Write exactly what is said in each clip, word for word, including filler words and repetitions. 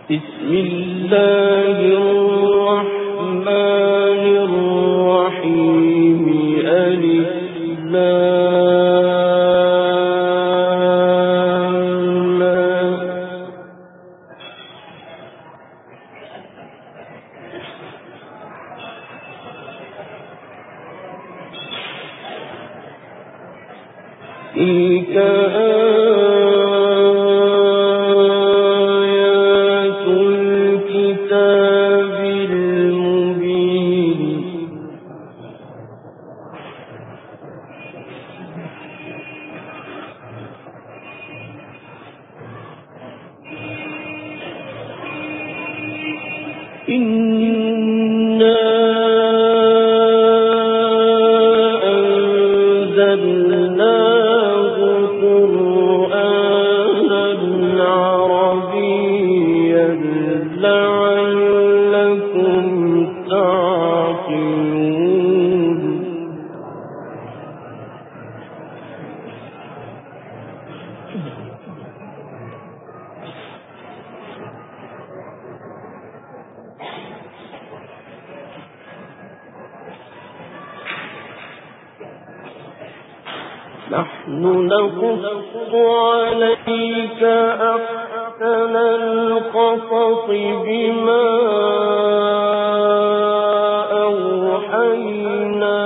بسم الله الرحمن الرحيم ألف لام تلك آيات الكتاب المبين إنا أنزلناه قرآنا عربيا لعلكم تعقلون نحن نقص عليك أحسن القصص بما أوحينا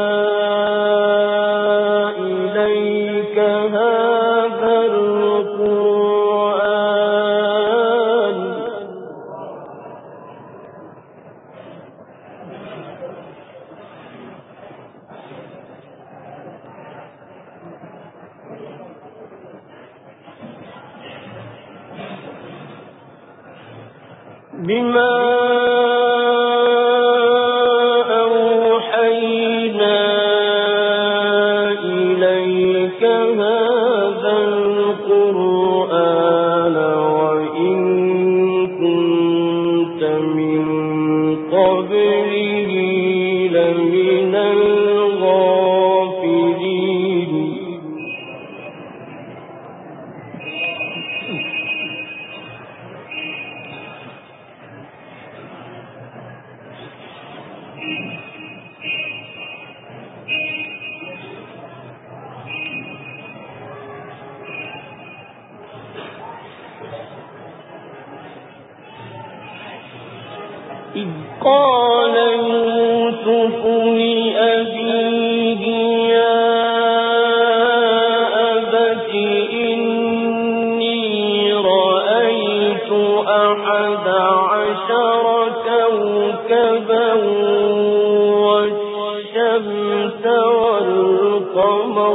إليك هذا القرآن بما أوحينا إليك هذا القرآن وإن كنت من قبله لمن الغافلين إذ قال يوسف لأبيه يا أبت إني رأيت أحد عشر كوكبا والشمس والقمر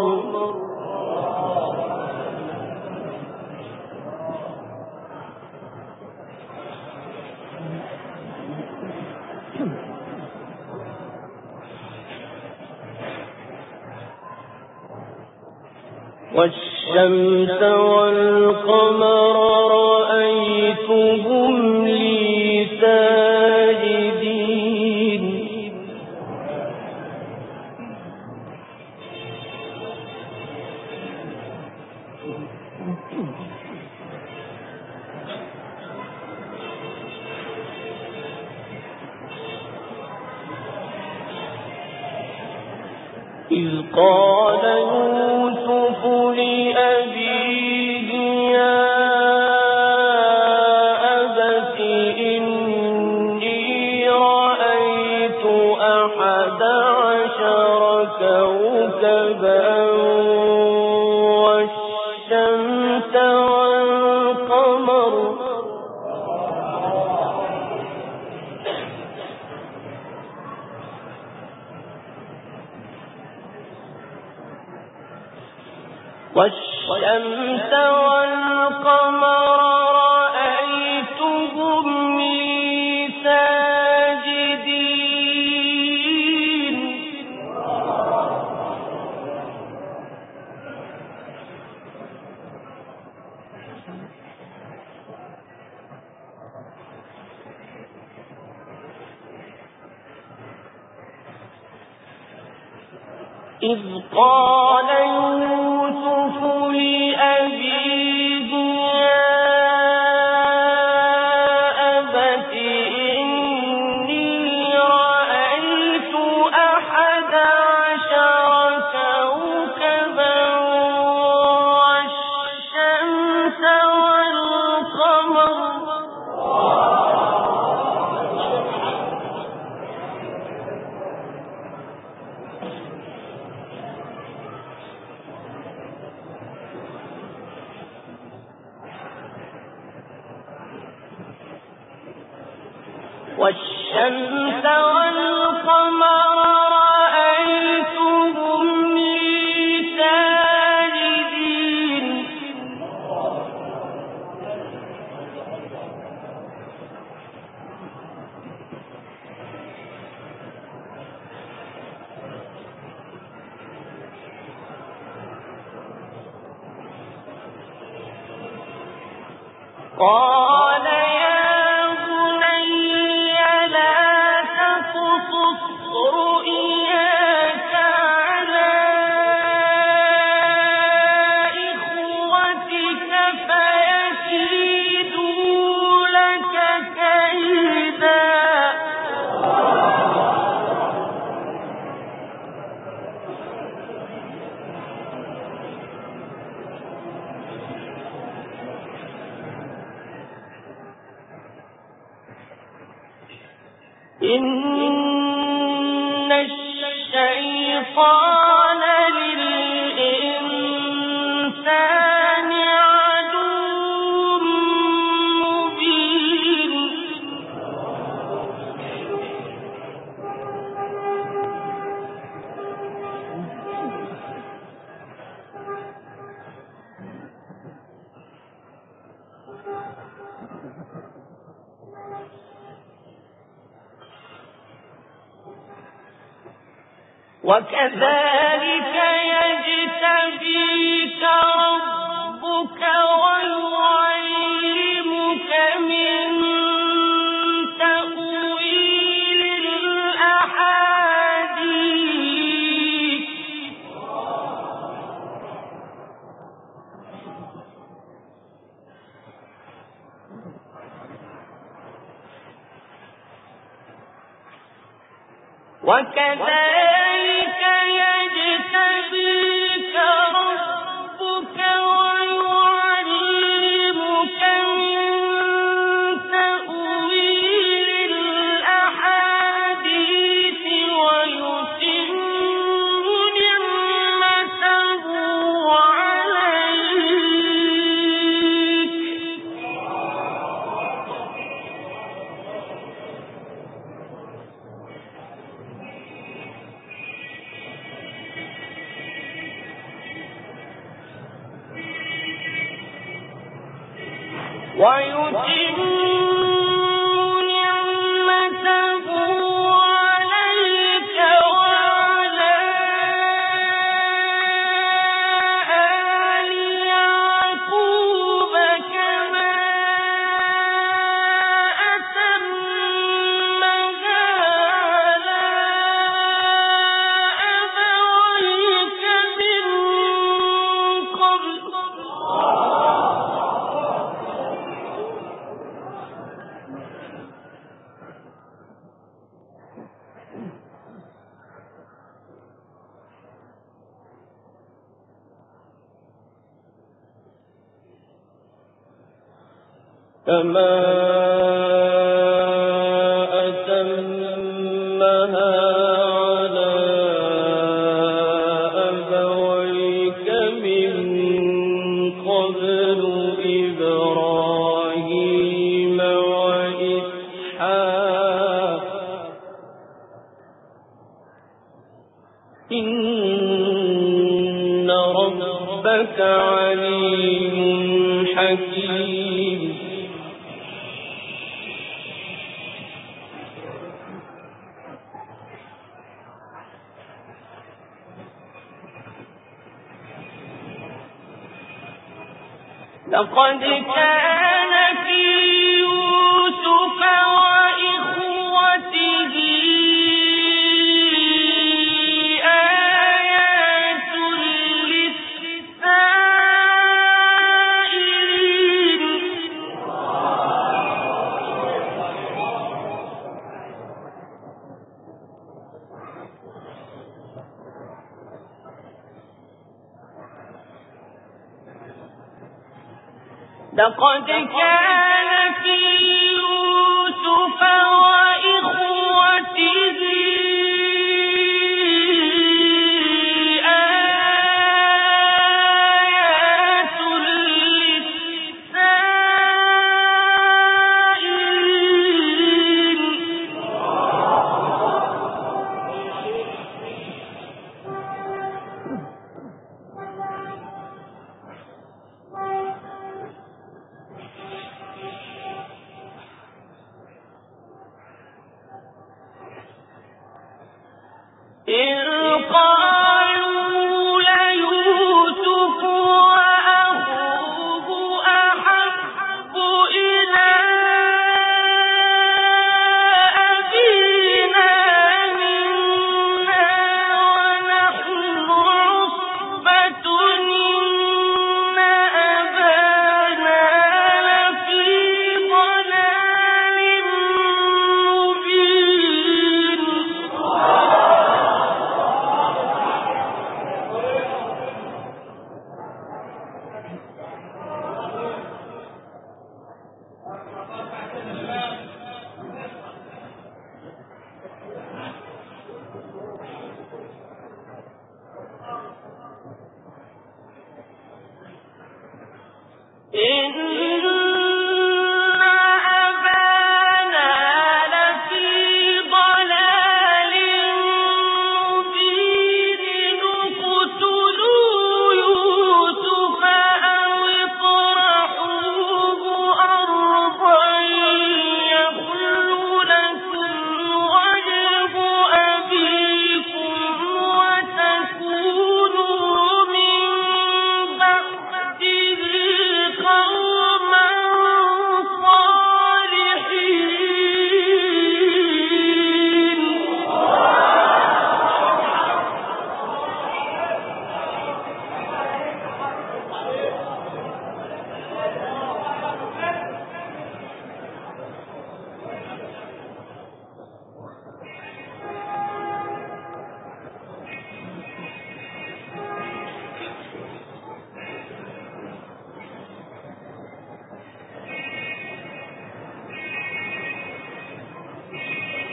والشمس والقمر رأيتهم لي ساجدين إذ قال يوسف لأبيه يا أبت إني رأيت أحد عشر كوكبا والشمس والقمر والشمس والقمر رأيتهم لي ساجدين إذ قال يوسف لأبيه يا والشمس والقمر رأيتهم لي ساجدين قال يا بني لا تقصص رؤياك على إخوتك فيكيدوا لك كيدا إن الشيطان للإنسان عدو مبين وكذلك يجتبيك ربك ويعلمك من تأويل الأحاديث وكذلك يجتبيك ربك ويعلمك من تأويل الأحاديث ويتم نعمته عليك ويتم نعمته عليك وعلى آل يعقوب كما أتمها على أبويك من قبل كما أتمها على أبويك من قبل إبراهيم وإسحاق إن ربك عليم حكيم لقد كان في يوسف وإخوته آيات للسائلين لقد كان في يوسف وإخوته آيات للسائلين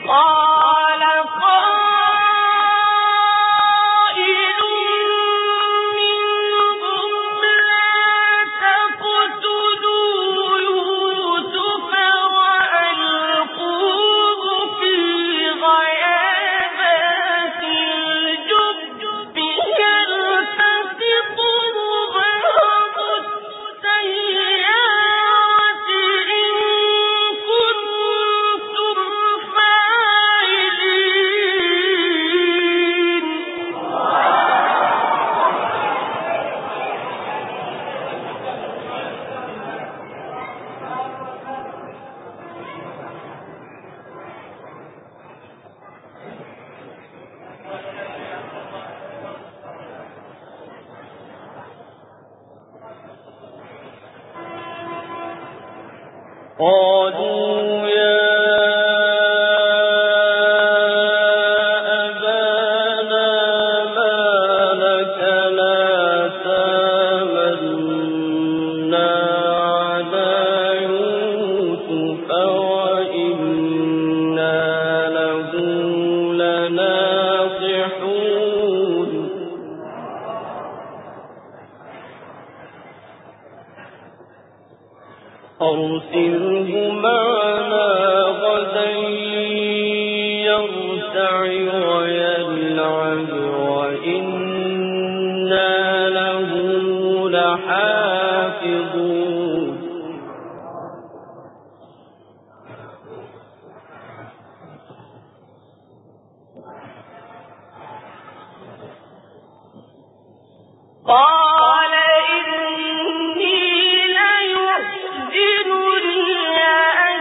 قالوا يا أرسله معنا غدا يرتع ويلعب وإنا له لحافظون قال إني ليحزنني أن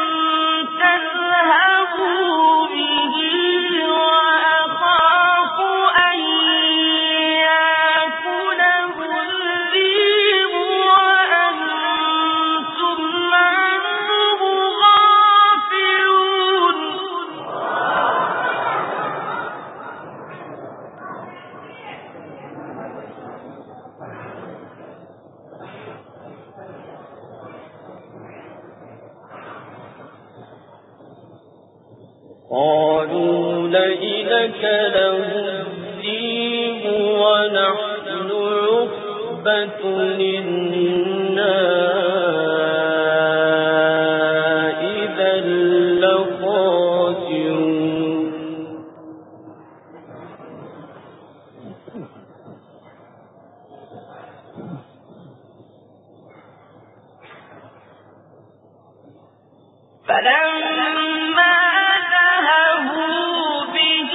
تذهبوا به وأخاف أن يأكله الذئب وأنتم عنه غافلون قالوا لئن أكله الذئب ونحن عصبة إنا إذا لخاسرون فلما ذهبوا به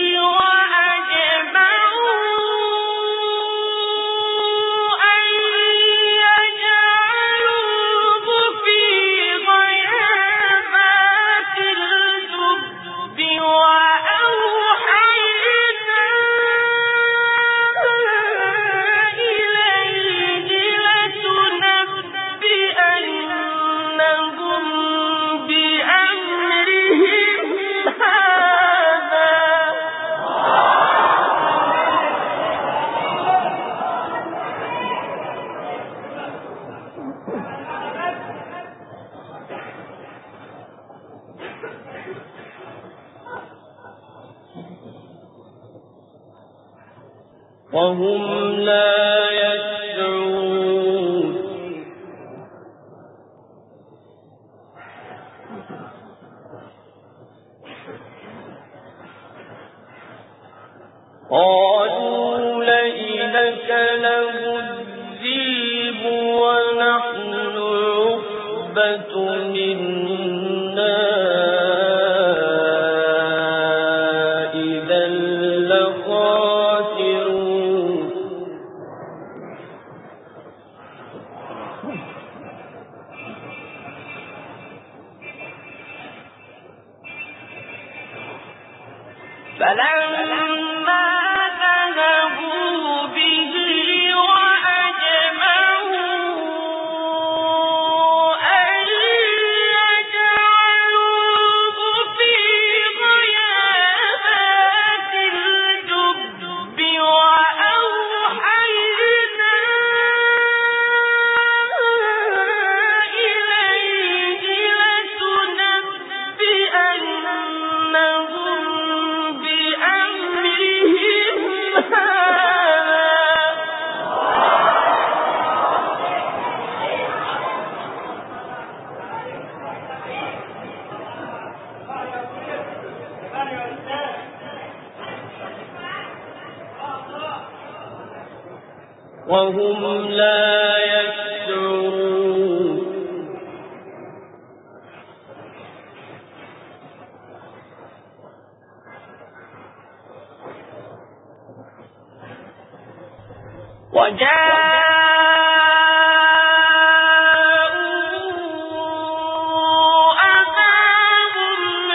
وأجمعوا أن يجعلوه في غيابات الجب وأوحينا إليه لتنبئنهم بأمرهم هذا وهم لا يشعرون قالوا لئن أكله الذئب ونحن عصبة إنا إذا لخاسرون فلما ذهبوا به وأجمعوا أن يجعلوه في غيابات الجب وأوحينا إليه لتنبئنهم وهم لا يشعرون وجاءوا أباهم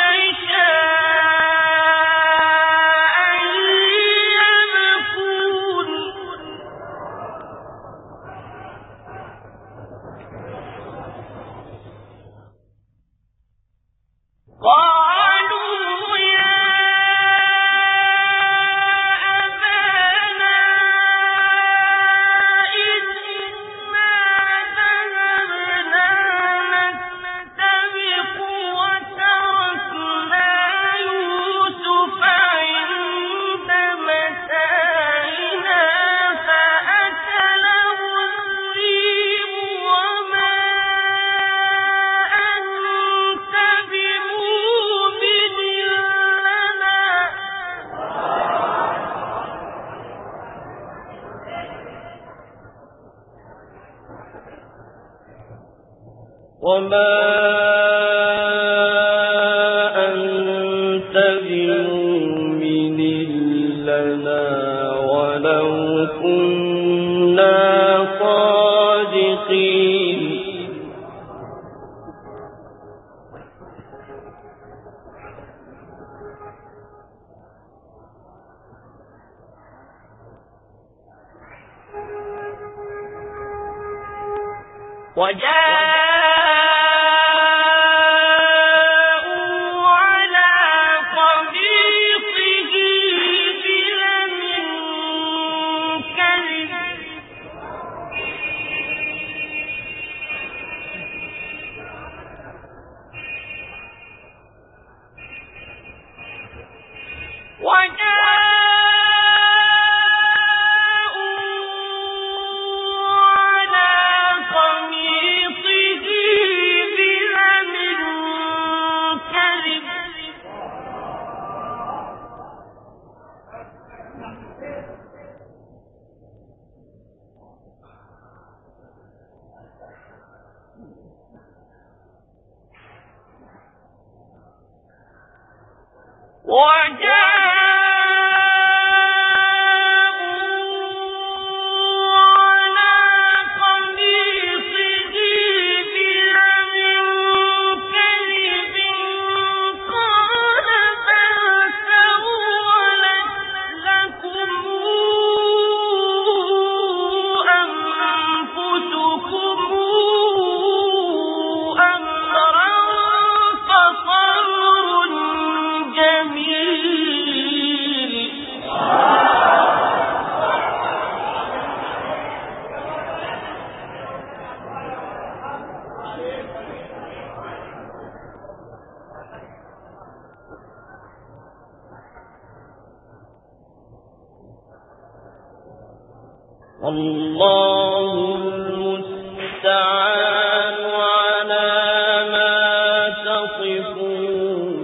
عشاء يبكون قالوا يا وما أنت بمؤمن لنا ولو كنا صادقين وجاءوا على قميصه بدم كذب والله المستعان على ما تصفون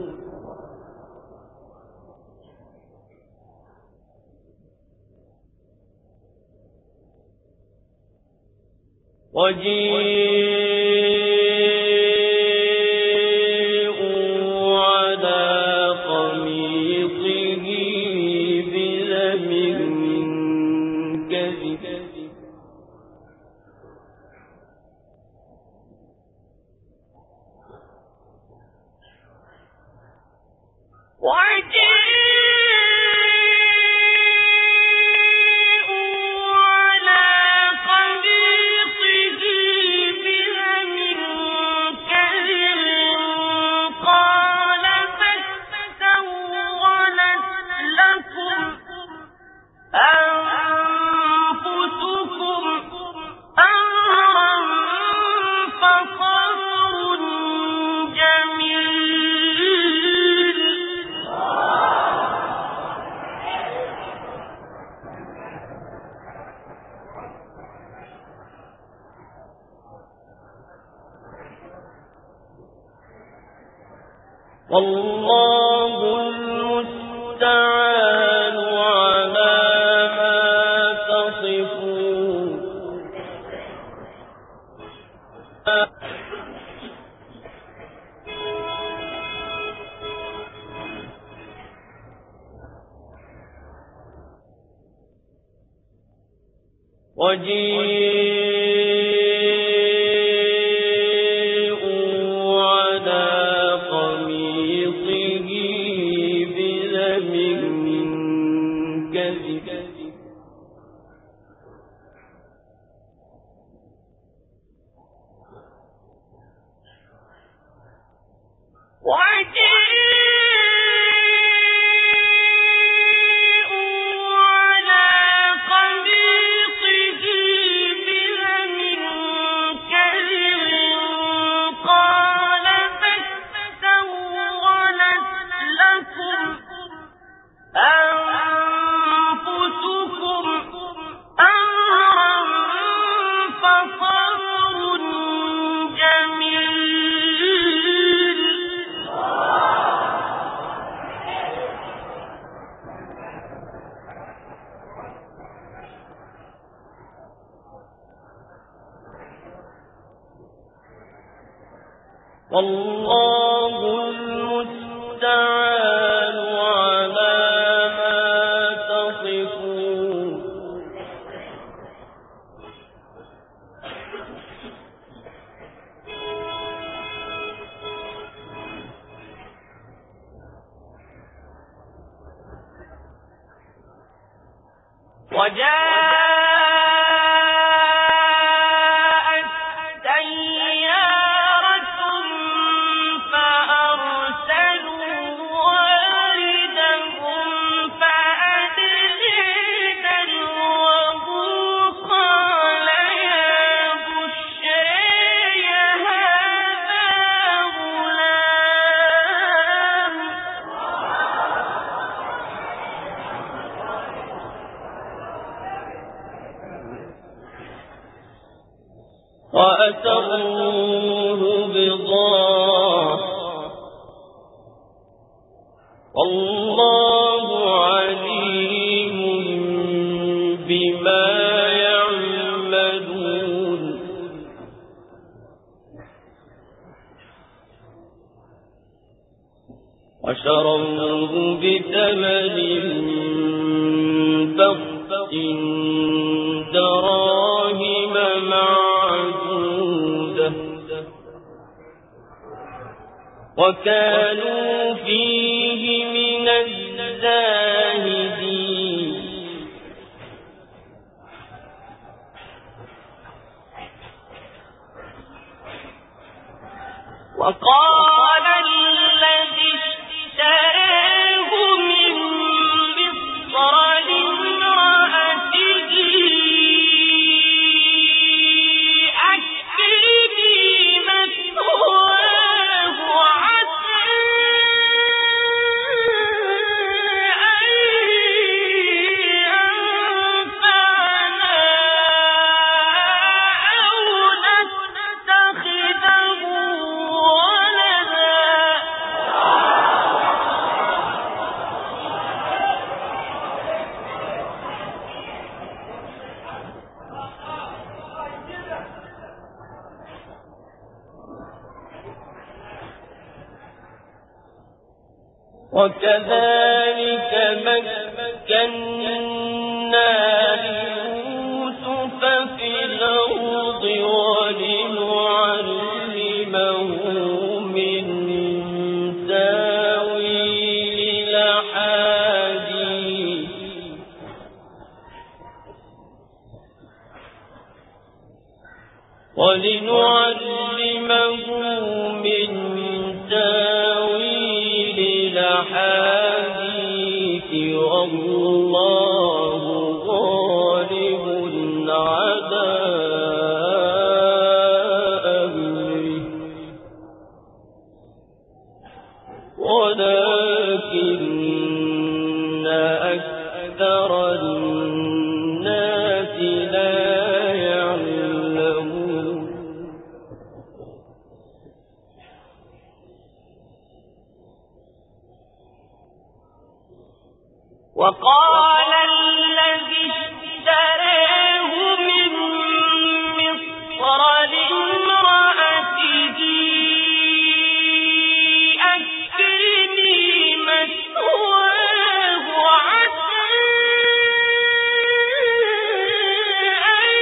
وجيءوا على قميصه بدم كذب والله المستعان على ما تصفون وجيءوا على قميصه بدم كذب والله المستعان على ما تصفون وجاءت سيارة فأرسلوا واردهم فأدلى دلوه قال يا بشرى هذا غلام وأسروه بضاعة والله عليم بما يعملون وشروه بثمن بخس دراهم معدودة وكانوا فيه من الزاهدين وقال الذي اشتراه من مصر لامرأته أكرمي مثواه عسى أن ينفعنا أو نتخذه ولدا وكذلك مكنا ليوسف في الأرض ولنعلمه من تاويل الأحاديث ولنعلمه من تاويل الأحاديث والله غالب على أمره ولكن أكثر الناس لا يعلمون وقال الذي اشتراه من مصر لامرأته أكرمي مثواه عسى أن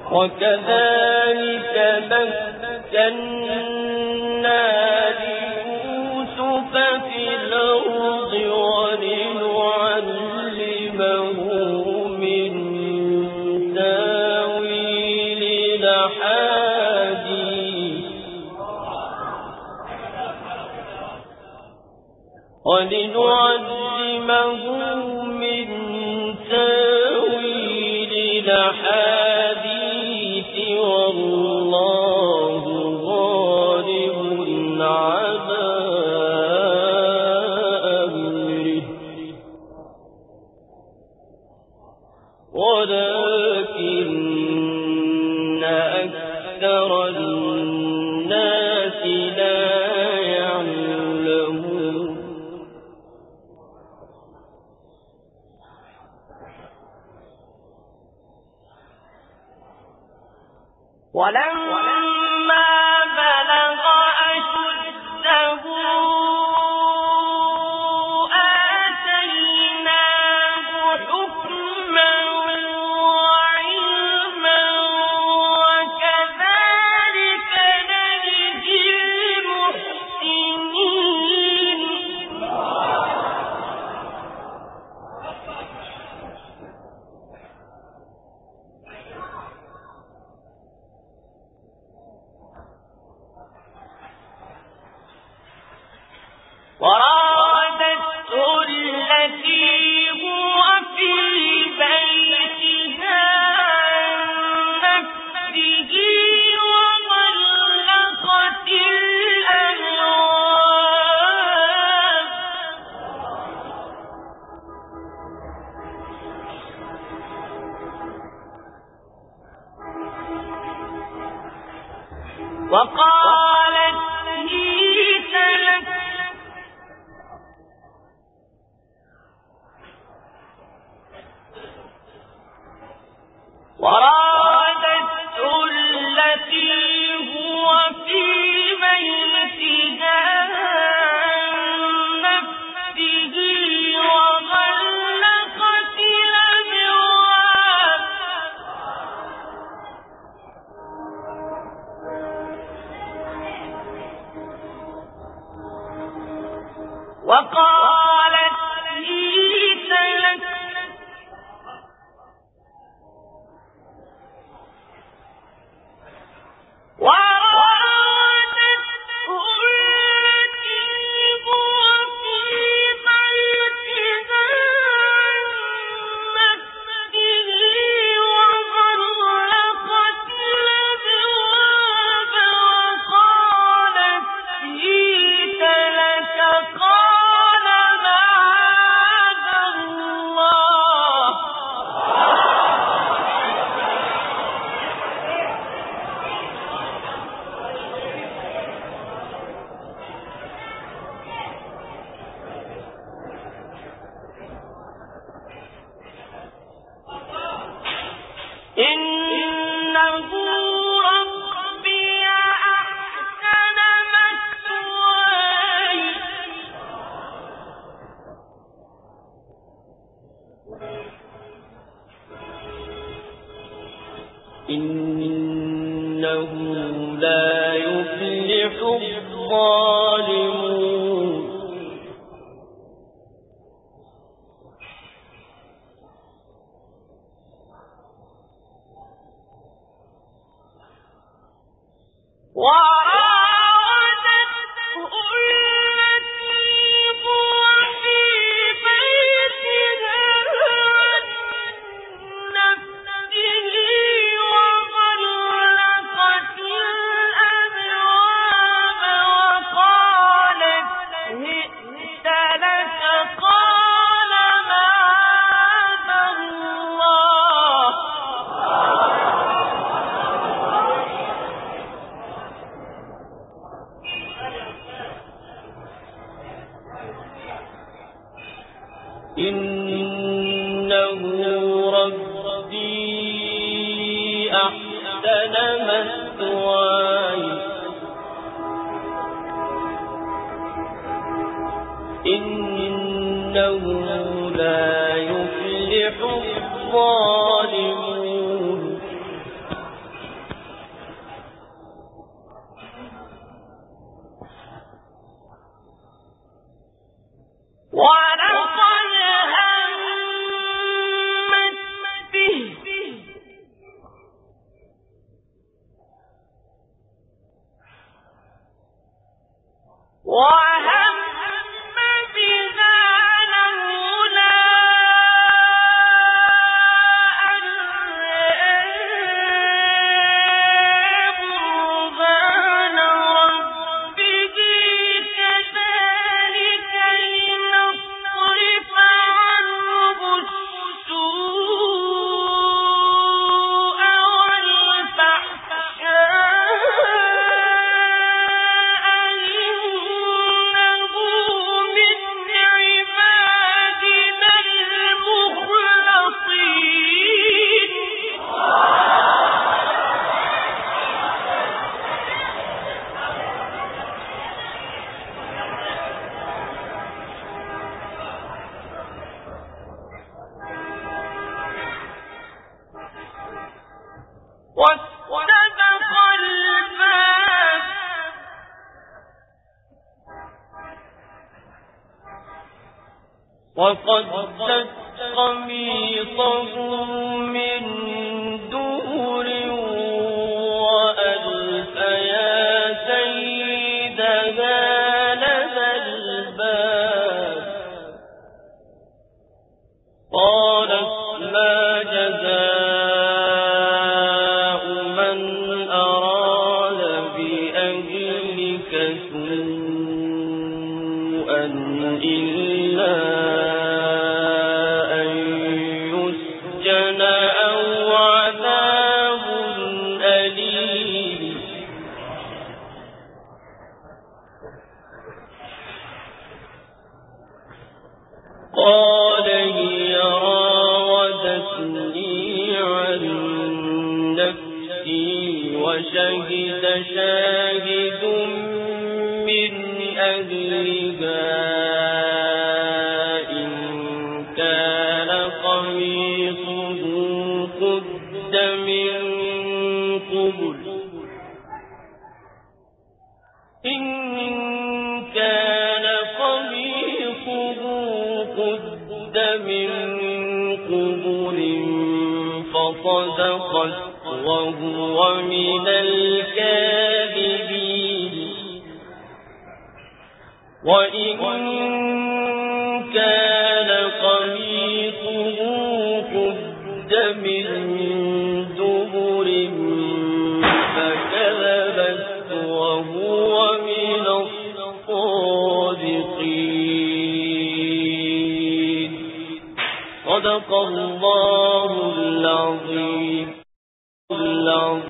وكذلك مكنا ليوسف في الأرض ولنعلمه من تاويل الأحاديث ولنعلمه من تاويل الأحاديث والله غالب على أمره ولكن أكثر الناس لا يعلمون ولما بلغ أشده آتيناه حكما وعلما وكذلك نجزي المحسنين وراودته التي هو في بيتها عن نفسه وغلقت الأبواب وقالت هيت لك وراودته التي هو في بيتها عن نفسه وغلقت الأبواب وقالت هيت لك وراودته التي هو في بيتها عن نفسه وغلقت الأبواب وقالت هيت لك قال معاذ الله إنه ربي أحسن مثواي إنه لا يفلح الظالمون وراودته التي هو في بيتها عن نفسه وغلقت الأبواب وقالت هئت لك قال معاذ الله إنه ربي أحسن مثواي إنه لا يفلح الظالمون وقدت قميصه من دبر وألف يا سيدها لدى الباب قالت ما جزاء من أراد بأهلك سوءا إلا أن يسجن أو عذاب أليم قال هي راودتني عن نفسي وشهد شاهد من أهلها إن كان قميصه قد من قبل إن كان قميصه قد من قبل فصدقت وهو من الكاذبين وإن كان قميصه قد من دبر فكذبت وهو من الصادقين صدق الله العظيم.